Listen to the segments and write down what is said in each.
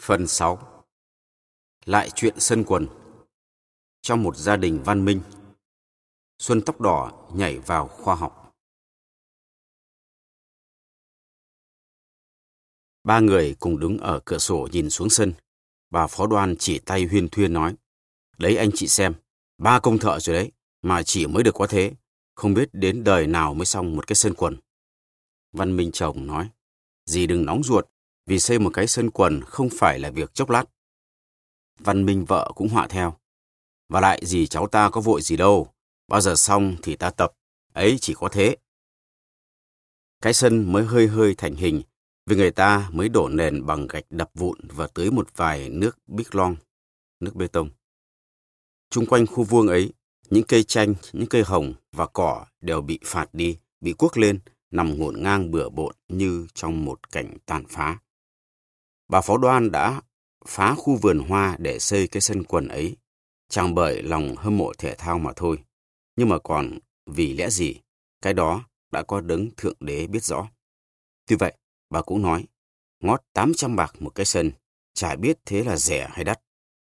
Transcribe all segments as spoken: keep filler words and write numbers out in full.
Phần sáu. Lại chuyện sân quần. Trong một gia đình văn minh, Xuân tóc đỏ nhảy vào khoa học. Ba người cùng đứng ở cửa sổ nhìn xuống sân. Bà phó đoan chỉ tay huyên thuyên nói: "Đấy anh chị xem, ba công thợ rồi đấy, mà chỉ mới được có thế. Không biết đến đời nào mới xong một cái sân quần." Văn Minh chồng nói: "Dì đừng nóng ruột, vì xây một cái sân quần không phải là việc chốc lát." Văn Minh vợ cũng họa theo: "Và lại dì cháu ta có vội gì đâu, bao giờ xong thì ta tập, ấy chỉ có thế." Cái sân mới hơi hơi thành hình, vì người ta mới đổ nền bằng gạch đập vụn và tưới một vài nước bích long, nước bê tông. Chung quanh khu vuông ấy, những cây chanh, những cây hồng và cỏ đều bị phạt đi, bị cuốc lên, nằm ngổn ngang bừa bộn như trong một cảnh tàn phá. Bà phó đoan đã phá khu vườn hoa để xây cái sân quần ấy, chẳng bởi lòng hâm mộ thể thao mà thôi, nhưng mà còn vì lẽ gì, cái đó đã có đấng thượng đế biết rõ. Tuy vậy, bà cũng nói, ngót tám trăm bạc một cái sân, chả biết thế là rẻ hay đắt.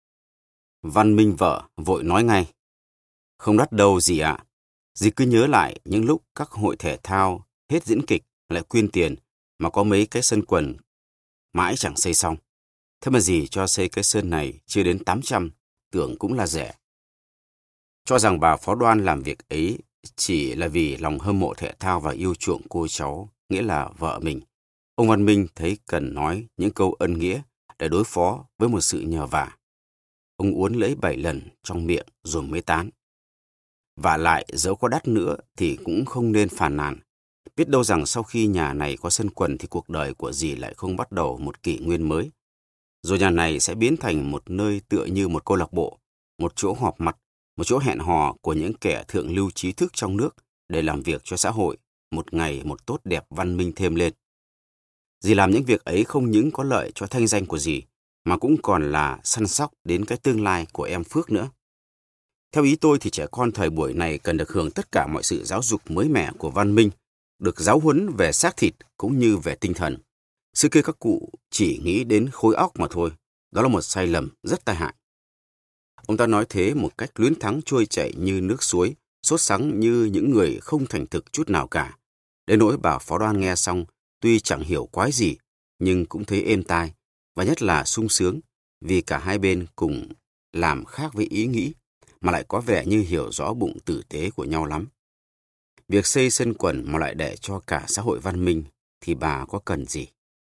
Văn Minh vợ vội nói ngay: "Không đắt đâu dì ạ. À. Dì cứ nhớ lại những lúc các hội thể thao hết diễn kịch lại quyên tiền mà có mấy cái sân quần mãi chẳng xây xong. Thế mà dì cho xây cái sân này chưa đến tám trăm, tưởng cũng là rẻ." Cho rằng bà phó đoan làm việc ấy chỉ là vì lòng hâm mộ thể thao và yêu chuộng cô cháu, nghĩa là vợ mình. Ông Văn Minh thấy cần nói những câu ân nghĩa để đối phó với một sự nhờ vả. Ông uốn lưỡi bảy lần trong miệng rồi mới tán: "Vả lại dẫu có đắt nữa thì cũng không nên phàn nàn. Biết đâu rằng sau khi nhà này có sân quần thì cuộc đời của dì lại không bắt đầu một kỷ nguyên mới. Rồi nhà này sẽ biến thành một nơi tựa như một câu lạc bộ, một chỗ họp mặt, một chỗ hẹn hò của những kẻ thượng lưu trí thức trong nước để làm việc cho xã hội, một ngày một tốt đẹp văn minh thêm lên. Dì làm những việc ấy không những có lợi cho thanh danh của dì, mà cũng còn là săn sóc đến cái tương lai của em Phước nữa. Theo ý tôi thì trẻ con thời buổi này cần được hưởng tất cả mọi sự giáo dục mới mẻ của văn minh, được giáo huấn về xác thịt cũng như về tinh thần. Xưa kia các cụ chỉ nghĩ đến khối óc mà thôi, đó là một sai lầm rất tai hại." Ông ta nói thế một cách luyến thắng trôi chảy như nước suối, sốt sắng như những người không thành thực chút nào cả. Đến nỗi bà phó đoan nghe xong, tuy chẳng hiểu quái gì, nhưng cũng thấy êm tai, và nhất là sung sướng, vì cả hai bên cùng làm khác với ý nghĩ, mà lại có vẻ như hiểu rõ bụng tử tế của nhau lắm. Việc xây sân quần mà lại để cho cả xã hội văn minh, thì bà có cần gì?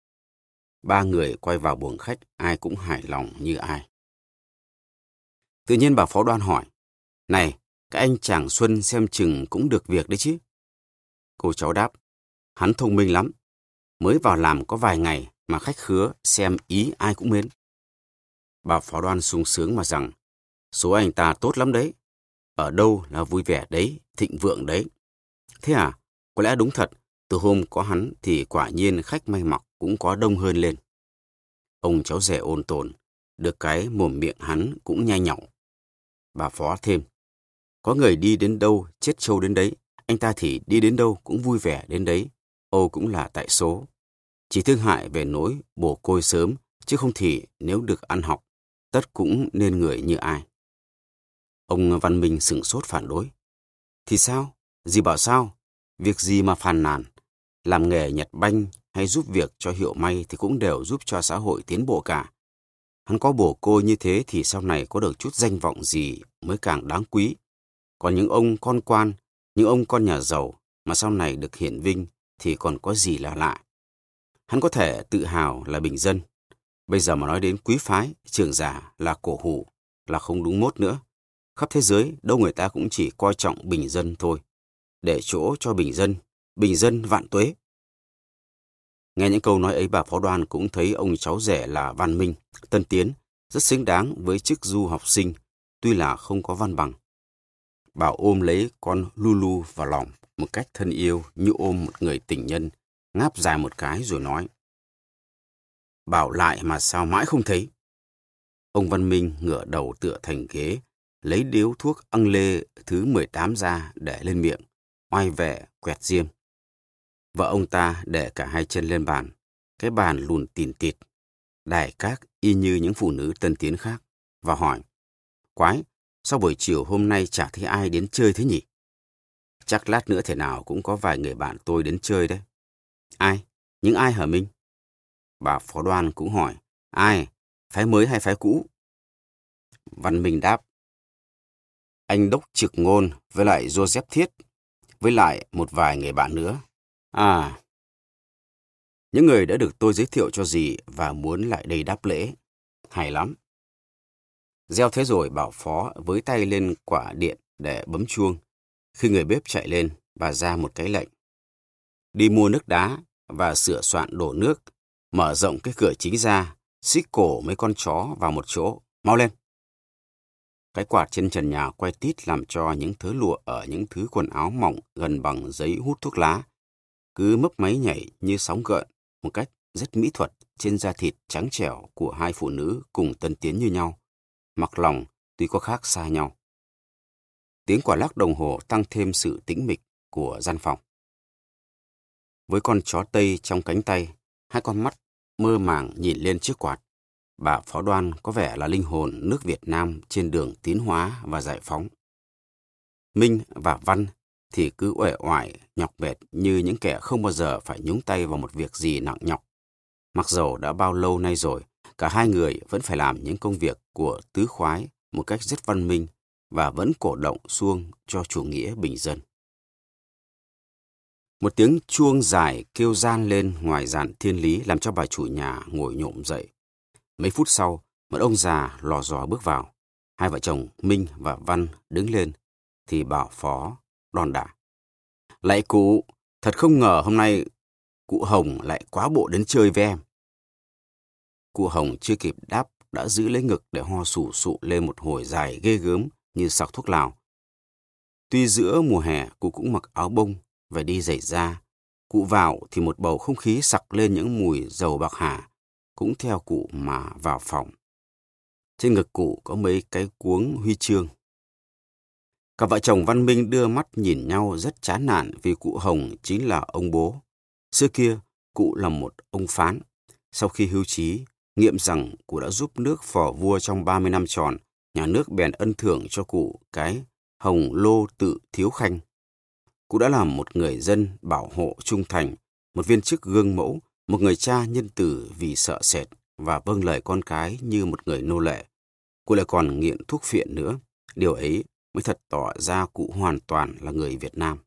Ba người quay vào buồng khách, ai cũng hài lòng như ai. Tự nhiên bà phó đoan hỏi: "Này, cái anh chàng Xuân xem chừng cũng được việc đấy chứ?" Cô cháu đáp: "Hắn thông minh lắm. Mới vào làm có vài ngày mà khách khứa xem ý ai cũng mến." Bà phó đoan sung sướng mà rằng: "Số anh ta tốt lắm đấy. Ở đâu là vui vẻ đấy, thịnh vượng đấy." Thế à? Có lẽ đúng thật, từ hôm có hắn thì quả nhiên khách may mặc cũng có đông hơn lên. Ông cháu rể ôn tồn, được cái mồm miệng hắn cũng nhai nhỏng. Bà phó thêm: "Có người đi đến đâu chết trâu đến đấy, anh ta thì đi đến đâu cũng vui vẻ đến đấy, âu cũng là tại số. Chỉ thương hại về nỗi bồ côi sớm, chứ không thì nếu được ăn học, tất cũng nên người như ai." Ông Văn Minh sửng sốt phản đối: "Thì sao? Dì bảo sao? Việc gì mà phàn nàn? Làm nghề nhặt banh hay giúp việc cho hiệu may thì cũng đều giúp cho xã hội tiến bộ cả. Hắn có bồ cô như thế thì sau này có được chút danh vọng gì mới càng đáng quý. Còn những ông con quan, những ông con nhà giàu mà sau này được hiển vinh thì còn có gì là lạ. Hắn có thể tự hào là bình dân. Bây giờ mà nói đến quý phái, trưởng giả là cổ hủ là không đúng mốt nữa. Khắp thế giới đâu người ta cũng chỉ coi trọng bình dân thôi. Để chỗ cho bình dân, bình dân vạn tuế." Nghe những câu nói ấy, bà phó đoan cũng thấy ông cháu rể là văn minh, tân tiến, rất xứng đáng với chức du học sinh, tuy là không có văn bằng. Bà ôm lấy con Lulu vào lòng một cách thân yêu như ôm một người tình nhân, ngáp dài một cái rồi nói: "Bảo lại mà sao mãi không thấy." Ông Văn Minh ngửa đầu tựa thành ghế, lấy điếu thuốc ăng lê thứ mười tám ra để lên miệng, oai vẻ quẹt diêm. Vợ ông ta để cả hai chân lên bàn, cái bàn lùn tìn tịt. đài các y như những phụ nữ tân tiến khác, và hỏi, quái, sao buổi chiều hôm nay chả thấy ai đến chơi thế nhỉ? Chắc lát nữa thế nào cũng có vài người bạn tôi đến chơi đấy. Ai? Những ai hả Minh? Bà phó đoan cũng hỏi, ai? Phái mới hay phái cũ? Văn Minh đáp, anh Đốc Trực Ngôn với lại Joseph Thiết, với lại một vài người bạn nữa. À, những người đã được tôi giới thiệu cho dì và muốn lại đây đáp lễ. Hay lắm. Gieo thế rồi bảo phó với tay lên quả điện để bấm chuông. Khi người bếp chạy lên, bà ra một cái lệnh. Đi mua nước đá và sửa soạn đổ nước, mở rộng cái cửa chính ra, xích cổ mấy con chó vào một chỗ. Mau lên! Cái quạt trên trần nhà quay tít làm cho những thớ lụa ở những thứ quần áo mỏng gần bằng giấy hút thuốc lá cứ mấp máy nhảy như sóng gợn một cách rất mỹ thuật trên da thịt trắng trẻo của hai phụ nữ cùng tân tiến như nhau, mặc lòng tuy có khác xa nhau. Tiếng quả lắc đồng hồ tăng thêm sự tĩnh mịch của gian phòng. Với con chó Tây trong cánh tay, hai con mắt mơ màng nhìn lên chiếc quạt, bà phó đoan có vẻ là linh hồn nước Việt Nam trên đường tiến hóa và giải phóng. Minh và Văn thì cứ uể oải, nhọc mệt như những kẻ không bao giờ phải nhúng tay vào một việc gì nặng nhọc. Mặc dầu đã bao lâu nay rồi, cả hai người vẫn phải làm những công việc của tứ khoái một cách rất văn minh và vẫn cổ động xuông cho chủ nghĩa bình dân. Một tiếng chuông dài kêu gian lên ngoài dàn thiên lý làm cho bà chủ nhà ngồi nhổm dậy. Mấy phút sau, một ông già lò dò bước vào. Hai vợ chồng Minh và Văn đứng lên, thì bảo phó đòn đả. Lạy cụ, thật không ngờ hôm nay cụ Hồng lại quá bộ đến chơi với em. Cụ Hồng chưa kịp đáp đã giữ lấy ngực để ho sù sụ lên một hồi dài ghê gớm như sặc thuốc lào. Tuy giữa mùa hè cụ cũng mặc áo bông và đi giày da, cụ vào thì một bầu không khí sặc lên những mùi dầu bạc hà cũng theo cụ mà vào phòng. Trên ngực cụ có mấy cái cuống huy chương. Cả vợ chồng Văn Minh đưa mắt nhìn nhau rất chán nản vì cụ Hồng chính là ông bố. Xưa kia, cụ là một ông phán. Sau khi hưu trí, nghiệm rằng cụ đã giúp nước phò vua trong ba mươi năm tròn, nhà nước bèn ân thưởng cho cụ cái Hồng Lô Tự Thiếu Khanh. Cụ đã làm một người dân bảo hộ trung thành, một viên chức gương mẫu, một người cha nhân từ vì sợ sệt và vâng lời con cái như một người nô lệ. Cụ lại còn nghiện thuốc phiện nữa. Điều ấy mới thật tỏ ra cụ hoàn toàn là người Việt Nam.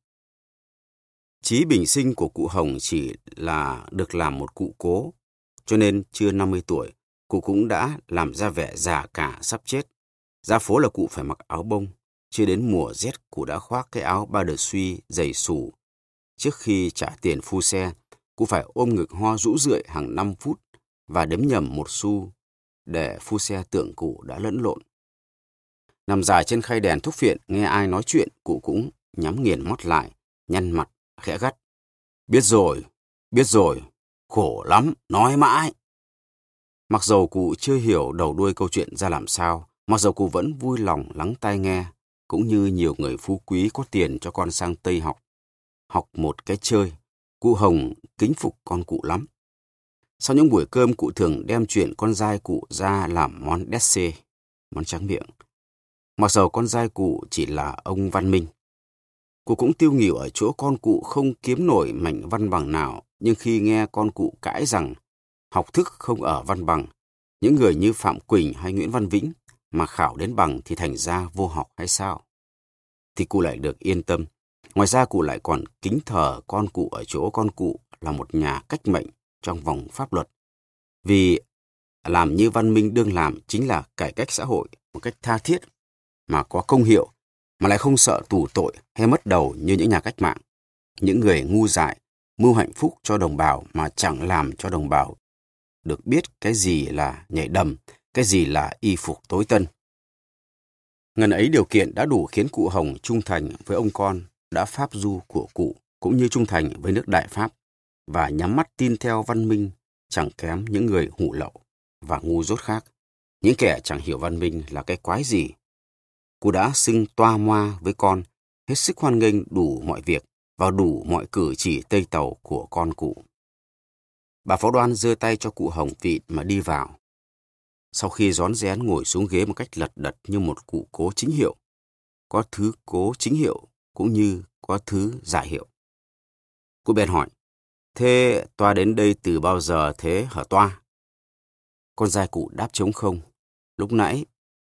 Chí bình sinh của cụ Hồng chỉ là được làm một cụ cố, cho nên chưa năm mươi tuổi, cụ cũng đã làm ra vẻ già cả sắp chết. Ra phố là cụ phải mặc áo bông, chưa đến mùa rét cụ đã khoác cái áo ba đờ suy dày xù. Trước khi trả tiền phu xe, cụ phải ôm ngực ho rũ rượi hàng năm phút và đếm nhầm một xu để phu xe tưởng cụ đã lẫn lộn. Nằm dài trên khay đèn thuốc phiện, nghe ai nói chuyện, cụ cũng nhắm nghiền mắt lại, nhăn mặt, khẽ gắt. Biết rồi, biết rồi, khổ lắm, nói mãi. Mặc dầu cụ chưa hiểu đầu đuôi câu chuyện ra làm sao, mặc dầu cụ vẫn vui lòng lắng tai nghe, cũng như nhiều người phú quý có tiền cho con sang Tây học. Học một cái chơi, cụ Hồng kính phục con cụ lắm. Sau những buổi cơm, cụ thường đem chuyện con dai cụ ra làm món dessert, món tráng miệng. Mặc dầu con dai cụ chỉ là ông Văn Minh. Cụ cũng tiêu nghỉu ở chỗ con cụ không kiếm nổi mảnh văn bằng nào, nhưng khi nghe con cụ cãi rằng học thức không ở văn bằng, những người như Phạm Quỳnh hay Nguyễn Văn Vĩnh mà khảo đến bằng thì thành ra vô học hay sao, thì cụ lại được yên tâm. Ngoài ra cụ lại còn kính thờ con cụ ở chỗ con cụ là một nhà cách mệnh trong vòng pháp luật. Vì làm như Văn Minh đương làm chính là cải cách xã hội một cách tha thiết mà có công hiệu, mà lại không sợ tù tội hay mất đầu như những nhà cách mạng. Những người ngu dại, mưu hạnh phúc cho đồng bào mà chẳng làm cho đồng bào được biết cái gì là nhảy đầm, cái gì là y phục tối tân. Ngần ấy điều kiện đã đủ khiến cụ Hồng trung thành với ông con đã pháp du của cụ, cũng như trung thành với nước Đại Pháp, và nhắm mắt tin theo Văn Minh chẳng kém những người hủ lậu và ngu dốt khác, những kẻ chẳng hiểu văn minh là cái quái gì. Cụ đã xưng toa moa với con, hết sức hoan nghênh đủ mọi việc và đủ mọi cử chỉ tây tàu của con cụ. Bà Phó Đoan giơ tay cho cụ Hồng vịn mà đi vào. Sau khi rón rén ngồi xuống ghế một cách lật đật như một cụ cố chính hiệu, có thứ cố chính hiệu cũng như có thứ giả hiệu. Cụ bèn hỏi, thế toa đến đây từ bao giờ thế hả toa? Con trai cụ đáp trống không. Lúc nãy,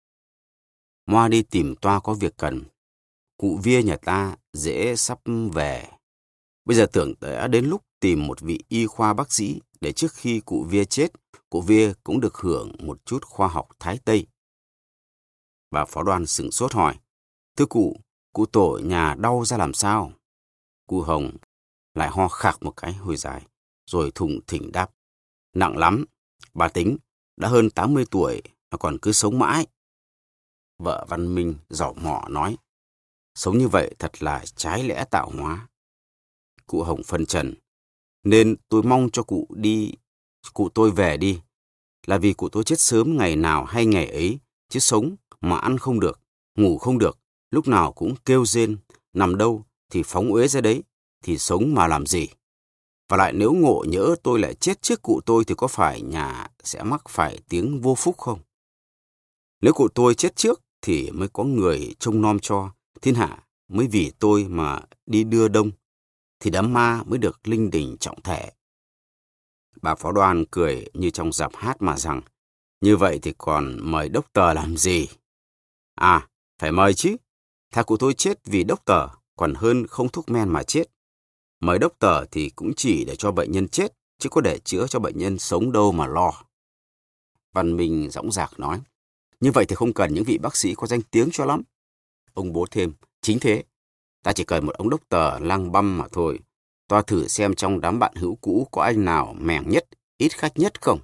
Moa đi tìm toa có việc cần. Cụ Vía nhà ta dễ sắp về. Bây giờ tưởng đã đến lúc tìm một vị y khoa bác sĩ để trước khi cụ Vía chết, cụ Vía cũng được hưởng một chút khoa học Thái Tây. Bà Phó Đoan sửng sốt hỏi, thưa cụ, cụ tổ nhà đau ra làm sao? Cụ Hồng lại ho khạc một cái hồi dài, rồi thủng thỉnh đáp, nặng lắm, bà tính, đã hơn tám mươi tuổi mà còn cứ sống mãi. Vợ Văn Minh dõng mỏ nói, sống như vậy thật là trái lẽ tạo hóa. Cụ Hồng phân trần, nên tôi mong cho cụ đi, cụ tôi về đi, là vì cụ tôi chết sớm ngày nào hay ngày ấy, chứ sống mà ăn không được, ngủ không được, lúc nào cũng kêu rên, nằm đâu thì phóng uế ra đấy, thì sống mà làm gì. Và lại nếu ngộ nhỡ tôi lại chết trước cụ tôi thì có phải nhà sẽ mắc phải tiếng vô phúc không? Nếu cụ tôi chết trước thì mới có người trông nom cho, thiên hạ mới vì tôi mà đi đưa đông, thì đám ma mới được linh đình trọng thể. Bà Phó Đoan cười như trong dạp hát mà rằng, như vậy thì còn mời đốc tờ làm gì? À, phải mời chứ. Thà cụ tôi chết vì đốc tờ, còn hơn không thuốc men mà chết. Mời đốc tờ thì cũng chỉ để cho bệnh nhân chết, chứ có để chữa cho bệnh nhân sống đâu mà lo. Văn Minh dõng dạc nói, như vậy thì không cần những vị bác sĩ có danh tiếng cho lắm. Ông bố thêm, chính thế, ta chỉ cần một ông đốc tờ lang băm mà thôi. Toa thử xem trong đám bạn hữu cũ có anh nào mèng nhất, ít khách nhất không?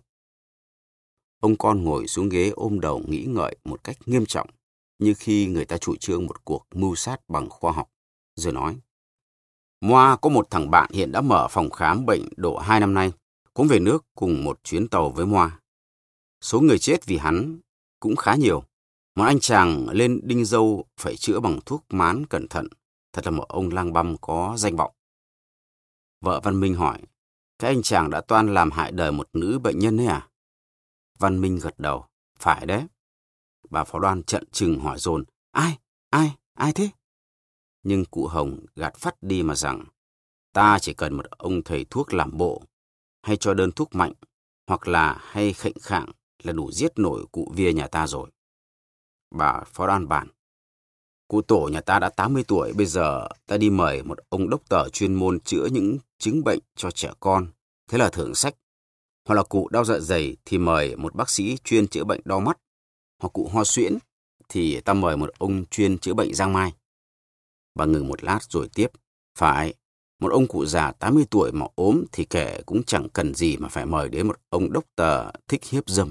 Ông con ngồi xuống ghế ôm đầu nghĩ ngợi một cách nghiêm trọng, như khi người ta chủ trương một cuộc mưu sát bằng khoa học, rồi nói, Moa có một thằng bạn hiện đã mở phòng khám bệnh độ hai năm nay, cũng về nước cùng một chuyến tàu với Moa. Số người chết vì hắn cũng khá nhiều. Một anh chàng lên đinh dâu phải chữa bằng thuốc mán cẩn thận, thật là một ông lang băm có danh vọng. Vợ Văn Minh hỏi, cái anh chàng đã toan làm hại đời một nữ bệnh nhân ấy à? Văn Minh gật đầu, phải đấy. Bà Phó Đoan trợn trừng hỏi dồn, ai, ai, ai thế? Nhưng cụ Hồng gạt phắt đi mà rằng, ta chỉ cần một ông thầy thuốc làm bộ, hay cho đơn thuốc mạnh, hoặc là hay khệnh khạng là đủ giết nổi cụ Vía nhà ta rồi. Bà Phó Đoan bàn, cụ tổ nhà ta đã tám mươi tuổi, bây giờ ta đi mời một ông đốc tờ chuyên môn chữa những chứng bệnh cho trẻ con, thế là thưởng sách. Hoặc là cụ đau dạ dày thì mời một bác sĩ chuyên chữa bệnh đau mắt, hoặc cụ ho suyễn thì ta mời một ông chuyên chữa bệnh giang mai. Bà ngừng một lát rồi tiếp, phải, một ông cụ già tám mươi tuổi mà ốm thì kể cũng chẳng cần gì mà phải mời đến một ông đốc tờ thích hiếp dâm.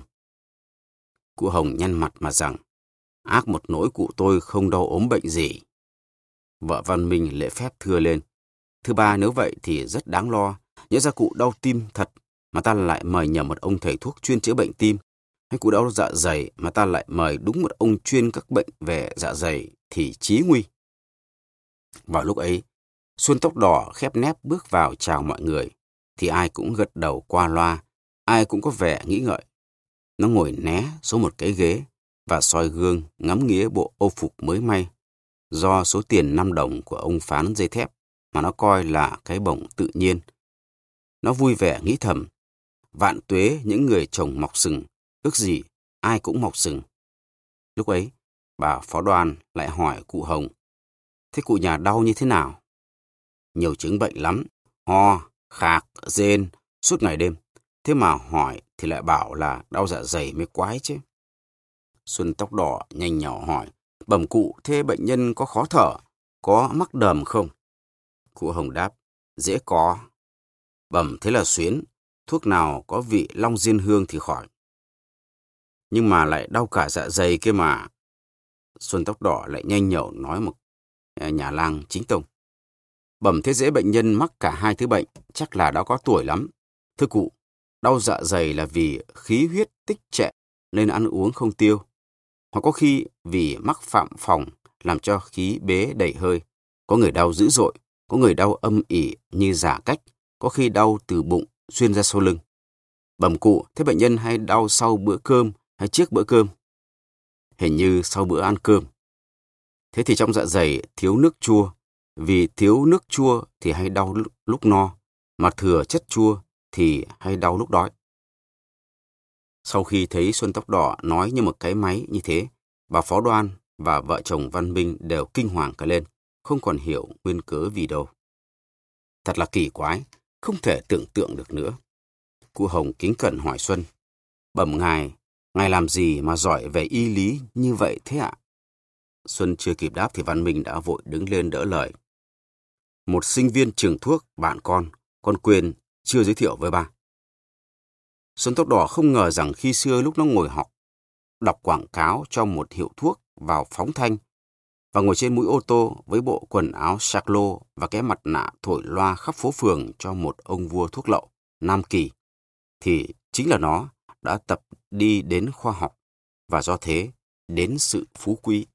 Cụ Hồng nhăn mặt mà rằng, ác một nỗi cụ tôi không đau ốm bệnh gì. Vợ Văn Minh lễ phép thưa lên, thứ ba nếu vậy thì rất đáng lo, nhớ ra cụ đau tim thật mà ta lại mời nhầm một ông thầy thuốc chuyên chữa bệnh tim, hay cụ đau dạ dày mà ta lại mời đúng một ông chuyên các bệnh về dạ dày thì chí nguy. Vào lúc ấy, Xuân Tóc Đỏ khép nép bước vào chào mọi người, thì ai cũng gật đầu qua loa, ai cũng có vẻ nghĩ ngợi. Nó ngồi né xuống một cái ghế và soi gương ngắm nghía bộ âu phục mới may, do số tiền năm đồng của ông phán dây thép mà nó coi là cái bổng tự nhiên. Nó vui vẻ nghĩ thầm, vạn tuế những người chồng mọc sừng, ước gì ai cũng mọc sừng. Lúc ấy, bà Phó Đoan lại hỏi cụ Hồng, thế cụ nhà đau như thế nào? Nhiều chứng bệnh lắm, ho, khạc, rên, suốt ngày đêm. Thế mà hỏi thì lại bảo là đau dạ dày mới quái chứ. Xuân Tóc Đỏ nhanh nhỏ hỏi, bẩm cụ, thế bệnh nhân có khó thở, có mắc đờm không? Cụ Hồng đáp, dễ có. Bẩm thế là xuyến, thuốc nào có vị long diên hương thì khỏi. Nhưng mà lại đau cả dạ dày kia mà. Xuân Tóc Đỏ lại nhanh nhẩu nói một nhà lang chính tông. Bẩm thế dễ bệnh nhân mắc cả hai thứ bệnh, chắc là đã có tuổi lắm. Thưa cụ, đau dạ dày là vì khí huyết tích trệ nên ăn uống không tiêu. Hoặc có khi vì mắc phạm phòng làm cho khí bế đầy hơi. Có người đau dữ dội, có người đau âm ỉ như giả cách, có khi đau từ bụng xuyên ra sau lưng. Bẩm cụ, thế bệnh nhân hay đau sau bữa cơm hay trước bữa cơm? Hình như sau bữa ăn cơm. Thế thì trong dạ dày thiếu nước chua, vì thiếu nước chua thì hay đau lúc no, mà thừa chất chua thì hay đau lúc đói. Sau khi thấy Xuân Tóc Đỏ nói như một cái máy như thế, bà Phó Đoan và vợ chồng Văn Minh đều kinh hoàng cả lên, không còn hiểu nguyên cớ vì đâu. Thật là kỳ quái, không thể tưởng tượng được nữa. Cụ Hồng kính cẩn hỏi Xuân, bẩm ngài, ngài làm gì mà giỏi về y lý như vậy thế ạ? Xuân chưa kịp đáp thì Văn Minh đã vội đứng lên đỡ lời. Một sinh viên trường thuốc, bạn con, con quên chưa giới thiệu với ba. Xuân Tóc Đỏ không ngờ rằng khi xưa lúc nó ngồi học, đọc quảng cáo cho một hiệu thuốc vào phóng thanh và ngồi trên mũi ô tô với bộ quần áo sạc lô và cái mặt nạ thổi loa khắp phố phường cho một ông vua thuốc lậu, Nam Kỳ, thì chính là nó đã tập đi đến khoa học và do thế đến sự phú quý.